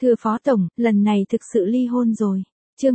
Thưa Phó Tổng, lần này thực sự ly hôn rồi. Chương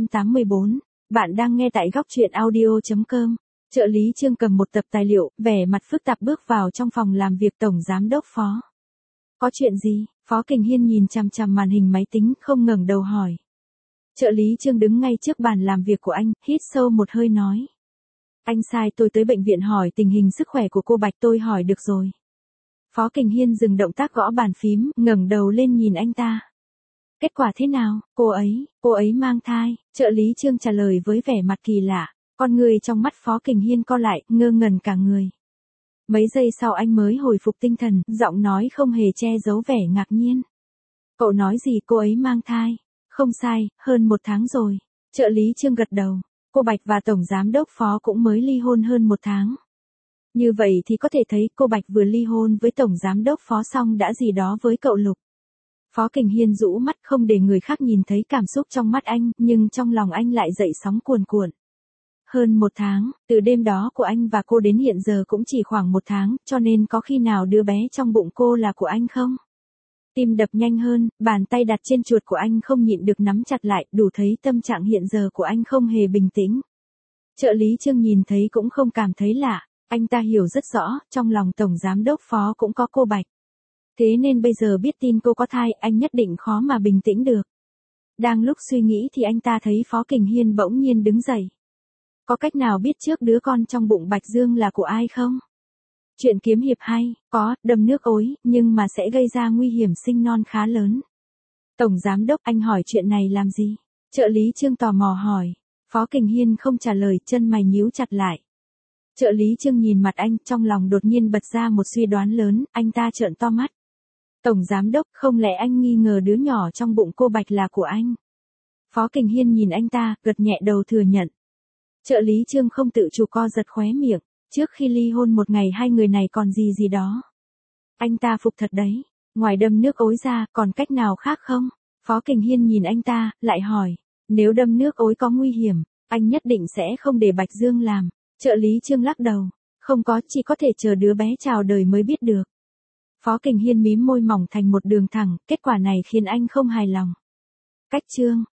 284. Bạn đang nghe tại góc truyện audio.com. Trợ lý Trương cầm một tập tài liệu, vẻ mặt phức tạp bước vào trong phòng làm việc Tổng Giám đốc Phó. Có chuyện gì? Phó Kình Hiên nhìn chằm chằm màn hình máy tính, không ngẩng đầu hỏi. Trợ lý Trương đứng ngay trước bàn làm việc của anh, hít sâu một hơi nói. Anh sai tôi tới bệnh viện hỏi tình hình sức khỏe của cô Bạch, tôi hỏi được rồi. Phó Kình Hiên dừng động tác gõ bàn phím, ngẩng đầu lên nhìn anh ta. Kết quả thế nào? Cô ấy mang thai. Trợ lý Trương trả lời với vẻ mặt kỳ lạ. Con người trong mắt Phó Kình Hiên co lại, ngơ ngẩn cả người. Mấy giây sau anh mới hồi phục tinh thần, giọng nói không hề che giấu vẻ ngạc nhiên. Cậu nói gì? Cô ấy mang thai? Không sai, hơn 1 tháng rồi. Trợ lý Trương gật đầu. Cô Bạch và Tổng Giám đốc Phó cũng mới ly hôn hơn 1 tháng. Như vậy thì có thể thấy cô Bạch vừa ly hôn với Tổng Giám đốc Phó xong đã gì đó với cậu Lục. Phó Kình Hiên rũ mắt không để người khác nhìn thấy cảm xúc trong mắt anh, nhưng trong lòng anh lại dậy sóng cuồn cuộn. Hơn 1 tháng, từ đêm đó của anh và cô đến hiện giờ cũng chỉ khoảng 1 tháng, cho nên có khi nào đứa bé trong bụng cô là của anh không? Tim đập nhanh hơn, bàn tay đặt trên chuột của anh không nhịn được nắm chặt lại, đủ thấy tâm trạng hiện giờ của anh không hề bình tĩnh. Trợ lý Trương nhìn thấy cũng không cảm thấy lạ, anh ta hiểu rất rõ, trong lòng Tổng Giám đốc Phó cũng có cô Bạch. Thế nên bây giờ biết tin cô có thai, anh nhất định khó mà bình tĩnh được. Đang lúc suy nghĩ thì anh ta thấy Phó Kình Hiên bỗng nhiên đứng dậy. Có cách nào biết trước đứa con trong bụng Bạch Dương là của ai không? Chuyện kiếm hiệp hay, có, đầm nước ối, nhưng mà sẽ gây ra nguy hiểm sinh non khá lớn. Tổng Giám đốc, anh hỏi chuyện này làm gì? Trợ lý Trương tò mò hỏi. Phó Kình Hiên không trả lời, chân mày nhíu chặt lại. Trợ lý Trương nhìn mặt anh, trong lòng đột nhiên bật ra một suy đoán lớn, anh ta trợn to mắt. Tổng Giám đốc, không lẽ anh nghi ngờ đứa nhỏ trong bụng cô Bạch là của anh? Phó Kình Hiên nhìn anh ta, gật nhẹ đầu thừa nhận. Trợ lý Trương không tự chủ co giật khóe miệng, trước khi ly hôn một ngày hai người này còn gì đó. Anh ta phục thật đấy, ngoài đâm nước ối ra, còn cách nào khác không? Phó Kình Hiên nhìn anh ta, lại hỏi, nếu đâm nước ối có nguy hiểm, anh nhất định sẽ không để Bạch Dương làm. Trợ lý Trương lắc đầu, không có, chỉ có thể chờ đứa bé chào đời mới biết được. Phó Kình Hiên mím môi mỏng thành một đường thẳng, kết quả này khiến anh không hài lòng. Cách Trương,